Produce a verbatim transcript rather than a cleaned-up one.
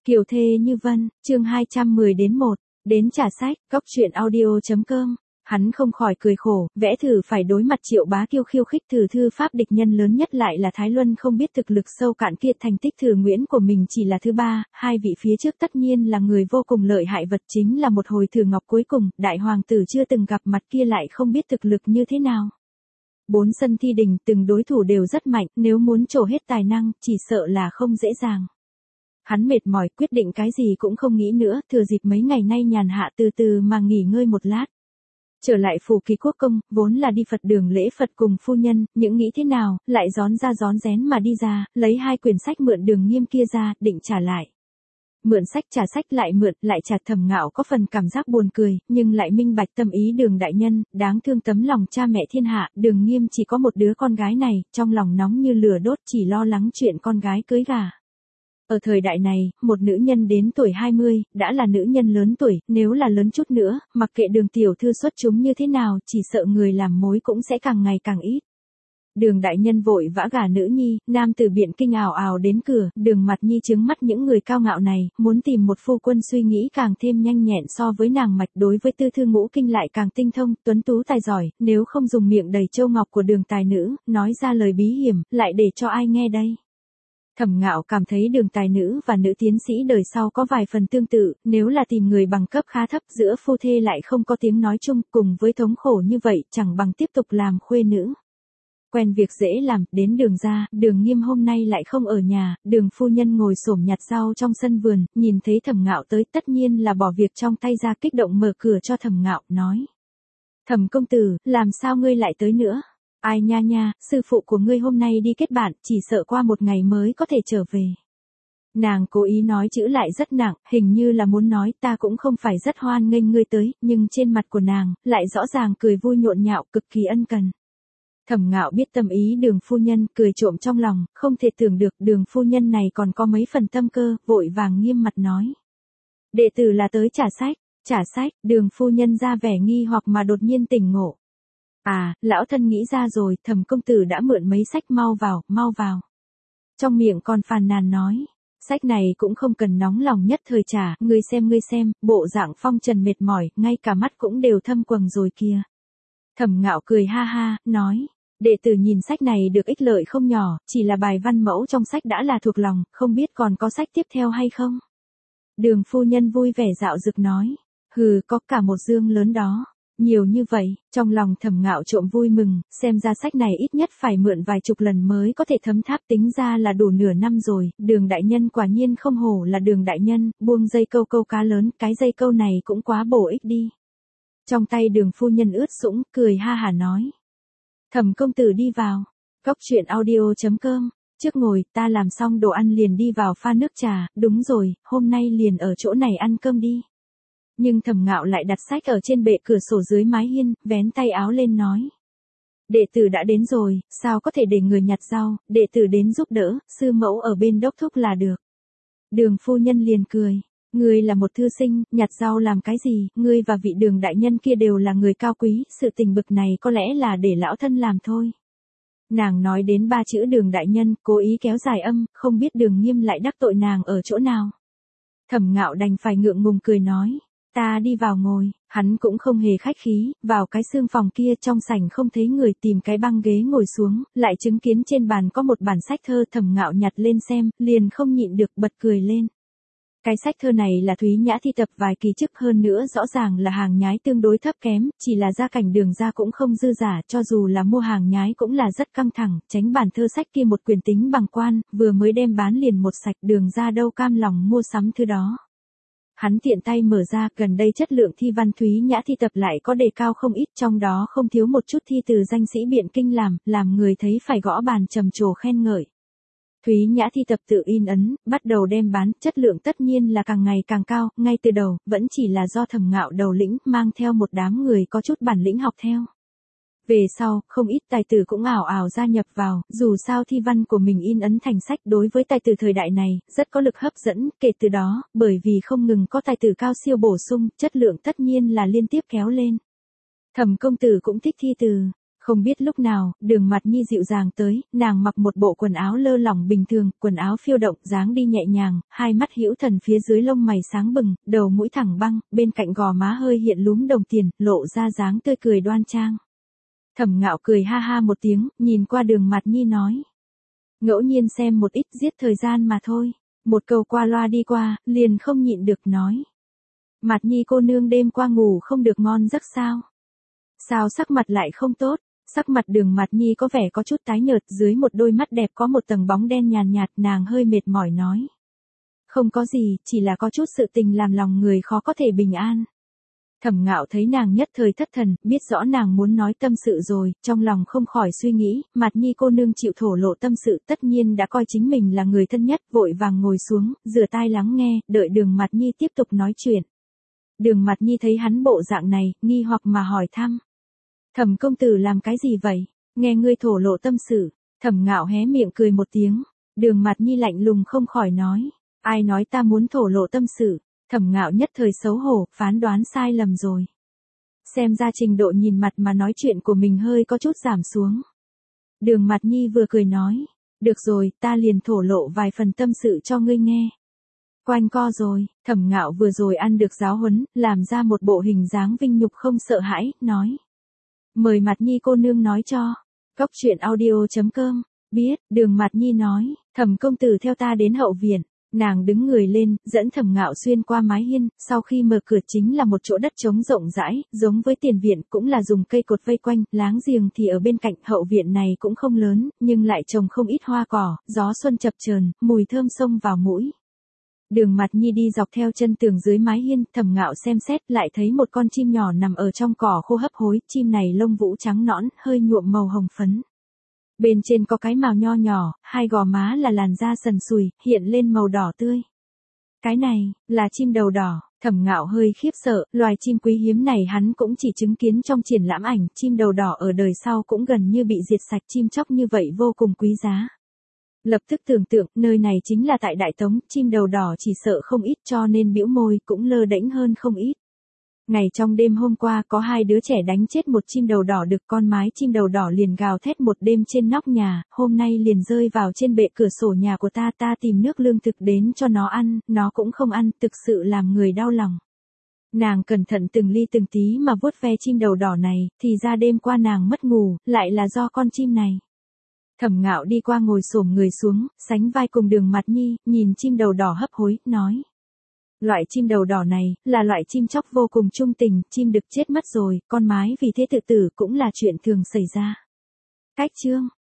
Kiều thê như vân, chương hai trăm mười đến một, đến trả sách, góc truyện audio chấm com. Hắn không khỏi cười khổ, vẽ thử phải đối mặt Triệu Bá Kiêu khiêu khích thử thư pháp địch nhân lớn nhất lại là Thái Luân không biết thực lực sâu cạn kia, thành tích thử Nguyễn của mình chỉ là thứ ba, hai vị phía trước tất nhiên là người vô cùng lợi hại, vật chính là một hồi thử ngọc cuối cùng, đại hoàng tử chưa từng gặp mặt kia lại không biết thực lực như thế nào. Bốn sân thi đình, từng đối thủ đều rất mạnh, nếu muốn trổ hết tài năng, chỉ sợ là không dễ dàng. Hắn mệt mỏi, quyết định cái gì cũng không nghĩ nữa, thừa dịp mấy ngày nay nhàn hạ từ từ mà nghỉ ngơi một lát. Trở lại phủ Kỳ Quốc công, vốn là đi Phật đường lễ Phật cùng phu nhân, những nghĩ thế nào, lại rón ra rón rén mà đi ra, lấy hai quyển sách mượn Đường Nghiêm kia ra, định trả lại. Mượn sách trả sách lại mượn, lại trả. Thẩm Ngạo có phần cảm giác buồn cười, nhưng lại minh bạch tâm ý Đường đại nhân, đáng thương tấm lòng cha mẹ thiên hạ, Đường Nghiêm chỉ có một đứa con gái này, trong lòng nóng như lửa đốt, chỉ lo lắng chuyện con gái cưới gả. Ở thời đại này, một nữ nhân đến tuổi hai mươi, đã là nữ nhân lớn tuổi, nếu là lớn chút nữa, mặc kệ Đường tiểu thư xuất chúng như thế nào, chỉ sợ người làm mối cũng sẽ càng ngày càng ít. Đường đại nhân vội vã gả nữ nhi, nam tử Biện Kinh ào ào đến cửa, Đường Mặt Nhi trừng mắt những người cao ngạo này, muốn tìm một phu quân suy nghĩ càng thêm nhanh nhẹn so với nàng Mạch, đối với tư thư ngũ kinh lại càng tinh thông, tuấn tú tài giỏi, nếu không dùng miệng đầy châu ngọc của Đường tài nữ, nói ra lời bí hiểm, lại để cho ai nghe đây. Thẩm Ngạo cảm thấy Đường tài nữ và nữ tiến sĩ đời sau có vài phần tương tự, nếu là tìm người bằng cấp khá thấp giữa phu thê lại không có tiếng nói chung, cùng với thống khổ như vậy, chẳng bằng tiếp tục làm khuê nữ. Quen việc dễ làm, đến Đường ra, Đường Nghiêm hôm nay lại không ở nhà, Đường phu nhân ngồi xổm nhặt rau trong sân vườn, nhìn thấy Thẩm Ngạo tới tất nhiên là bỏ việc trong tay ra, kích động mở cửa cho Thẩm Ngạo, nói. Thẩm công tử, làm sao ngươi lại tới nữa? Ai nha nha, sư phụ của ngươi hôm nay đi kết bạn, chỉ sợ qua một ngày mới có thể trở về. Nàng cố ý nói chữ lại rất nặng, hình như là muốn nói ta cũng không phải rất hoan nghênh ngươi tới, nhưng trên mặt của nàng, lại rõ ràng cười vui nhộn nhạo, cực kỳ ân cần. Thẩm Ngạo biết tâm ý Đường phu nhân, cười trộm trong lòng, không thể tưởng được Đường phu nhân này còn có mấy phần tâm cơ, vội vàng nghiêm mặt nói. Đệ tử là tới trả sách, trả sách, Đường phu nhân ra vẻ nghi hoặc mà đột nhiên tỉnh ngộ. À, lão thân nghĩ ra rồi, Thẩm công tử đã mượn mấy sách, mau vào, mau vào. Trong miệng còn phàn nàn nói, sách này cũng không cần nóng lòng nhất thời trả, ngươi xem ngươi xem, bộ dạng phong trần mệt mỏi, ngay cả mắt cũng đều thâm quầng rồi kìa. Thẩm Ngạo cười ha ha, nói, đệ tử nhìn sách này được ích lợi không nhỏ, chỉ là bài văn mẫu trong sách đã là thuộc lòng, không biết còn có sách tiếp theo hay không? Đường phu nhân vui vẻ dạo dực nói, hừ, có cả một dương lớn đó. Nhiều như vậy, trong lòng Thẩm Ngạo trộm vui mừng, xem ra sách này ít nhất phải mượn vài chục lần mới có thể thấm tháp, tính ra là đủ nửa năm rồi, Đường đại nhân quả nhiên không hổ là Đường đại nhân, buông dây câu câu cá lớn, cái dây câu này cũng quá bổ ích đi. Trong tay Đường phu nhân ướt sũng, cười ha hả nói. Thẩm công tử đi vào, góc truyện audio chấm com, trước ngồi, ta làm xong đồ ăn liền đi vào pha nước trà, đúng rồi, hôm nay liền ở chỗ này ăn cơm đi. Nhưng Thẩm Ngạo lại đặt sách ở trên bệ cửa sổ dưới mái hiên, vén tay áo lên nói. Đệ tử đã đến rồi, sao có thể để người nhặt rau, đệ tử đến giúp đỡ, sư mẫu ở bên đốc thúc là được. Đường phu nhân liền cười, ngươi là một thư sinh, nhặt rau làm cái gì, ngươi và vị Đường đại nhân kia đều là người cao quý, sự tình bực này có lẽ là để lão thân làm thôi. Nàng nói đến ba chữ Đường đại nhân, cố ý kéo dài âm, không biết Đường Nghiêm lại đắc tội nàng ở chỗ nào. Thẩm Ngạo đành phải ngượng ngùng cười nói. Ta đi vào ngồi, hắn cũng không hề khách khí, vào cái xương phòng kia trong sảnh không thấy người, tìm cái băng ghế ngồi xuống, lại chứng kiến trên bàn có một bản sách thơ. Thẩm Ngạo nhặt lên xem, liền không nhịn được bật cười lên. Cái sách thơ này là Thúy Nhã thi tập vài kỳ trước, hơn nữa rõ ràng là hàng nhái tương đối thấp kém, chỉ là gia cảnh Đường gia cũng không dư giả, cho dù là mua hàng nhái cũng là rất căng thẳng, tránh bản thơ sách kia một quyền tính bằng quan, vừa mới đem bán liền một sạch, Đường gia đâu cam lòng mua sắm thứ đó. Hắn tiện tay mở ra, gần đây chất lượng thi văn Thúy Nhã thi tập lại có đề cao không ít, trong đó không thiếu một chút thi từ danh sĩ Biện Kinh làm, làm người thấy phải gõ bàn trầm trồ khen ngợi. Thúy Nhã thi tập tự in ấn, bắt đầu đem bán, chất lượng tất nhiên là càng ngày càng cao, ngay từ đầu, vẫn chỉ là do Thẩm Ngạo đầu lĩnh, mang theo một đám người có chút bản lĩnh học theo. Về sau, không ít tài tử cũng ảo ảo gia nhập vào, dù sao thi văn của mình in ấn thành sách đối với tài tử thời đại này, rất có lực hấp dẫn, kể từ đó, bởi vì không ngừng có tài tử cao siêu bổ sung, chất lượng tất nhiên là liên tiếp kéo lên. Thẩm công tử cũng thích thi từ, Không biết lúc nào, Đường Mạt Nhi dịu dàng tới, nàng mặc một bộ quần áo lơ lỏng bình thường, quần áo phiêu động, dáng đi nhẹ nhàng, hai mắt hữu thần phía dưới lông mày sáng bừng, đầu mũi thẳng băng, bên cạnh gò má hơi hiện lúm đồng tiền, lộ ra dáng tươi cười đoan trang. Thẩm Ngạo cười ha ha một tiếng, nhìn qua Đường Mạt Nhi nói. Ngẫu nhiên xem một ít giết thời gian mà thôi. Một câu qua loa đi qua, liền không nhịn được nói. Mạt Nhi cô nương đêm qua ngủ không được ngon giấc sao? Sao sắc mặt lại không tốt? Sắc mặt Đường Mạt Nhi có vẻ có chút tái nhợt, dưới một đôi mắt đẹp có một tầng bóng đen nhàn nhạt, nàng hơi mệt mỏi nói. Không có gì, chỉ là có chút sự tình làm lòng người khó có thể bình an. Thẩm Ngạo thấy nàng nhất thời thất thần, biết rõ nàng muốn nói tâm sự rồi, trong lòng không khỏi suy nghĩ, Mạt Nhi cô nương chịu thổ lộ tâm sự tất nhiên đã coi chính mình là người thân nhất, vội vàng ngồi xuống, rửa tai lắng nghe, đợi Đường Mạt Nhi tiếp tục nói chuyện. Đường Mạt Nhi thấy hắn bộ dạng này, nghi hoặc mà hỏi thăm. Thẩm công tử làm cái gì vậy? Nghe ngươi thổ lộ tâm sự. Thẩm Ngạo hé miệng cười một tiếng. Đường Mạt Nhi lạnh lùng không khỏi nói. Ai nói ta muốn thổ lộ tâm sự? Thẩm Ngạo nhất thời xấu hổ, phán đoán sai lầm rồi. Xem ra trình độ nhìn mặt mà nói chuyện của mình hơi có chút giảm xuống. Đường Mạt Nhi vừa cười nói. Được rồi, ta liền thổ lộ vài phần tâm sự cho ngươi nghe. Quanh co rồi, Thẩm Ngạo vừa rồi ăn được giáo huấn, làm ra một bộ hình dáng vinh nhục không sợ hãi, nói. Mời Mạt Nhi cô nương nói cho. Cốc truyện audio chấm com. Biết, Đường Mạt Nhi nói, Thẩm công tử theo ta đến hậu viện. Nàng đứng người lên, dẫn Thẩm Ngạo xuyên qua mái hiên, sau khi mở cửa chính là một chỗ đất trống rộng rãi, giống với tiền viện, cũng là dùng cây cột vây quanh, láng giềng thì ở bên cạnh, hậu viện này cũng không lớn, nhưng lại trồng không ít hoa cỏ, gió xuân chập chờn, mùi thơm xông vào mũi. Đường Mạt Nhi đi dọc theo chân tường dưới mái hiên, Thẩm Ngạo xem xét lại thấy một con chim nhỏ nằm ở trong cỏ khô hấp hối, chim này lông vũ trắng nõn, hơi nhuộm màu hồng phấn. Bên trên có cái mào nho nhỏ, hai gò má là làn da sần sùi, hiện lên màu đỏ tươi. Cái này, là chim đầu đỏ, Thẩm Ngạo hơi khiếp sợ, loài chim quý hiếm này hắn cũng chỉ chứng kiến trong triển lãm ảnh, chim đầu đỏ ở đời sau cũng gần như bị diệt sạch, chim chóc như vậy vô cùng quý giá. Lập tức tưởng tượng, nơi này chính là tại Đại Tống, chim đầu đỏ chỉ sợ không ít cho nên bĩu môi cũng lơ đễnh hơn không ít. Ngày trong đêm hôm qua có hai đứa trẻ đánh chết một chim đầu đỏ đực, con mái chim đầu đỏ liền gào thét một đêm trên nóc nhà, hôm nay liền rơi vào trên bệ cửa sổ nhà của ta, ta tìm nước lương thực đến cho nó ăn, nó cũng không ăn, thực sự làm người đau lòng. Nàng cẩn thận từng ly từng tí mà vuốt ve chim đầu đỏ này, thì ra đêm qua nàng mất ngủ, lại là do con chim này. Thẩm Ngạo đi qua ngồi xổm người xuống, sánh vai cùng Đường Mạt Nhi, nhìn chim đầu đỏ hấp hối, nói. Loại chim đầu đỏ này, là loại chim chóc vô cùng trung tình, chim đực chết mất rồi, con mái vì thế tự tử cũng là chuyện thường xảy ra. Cách chương.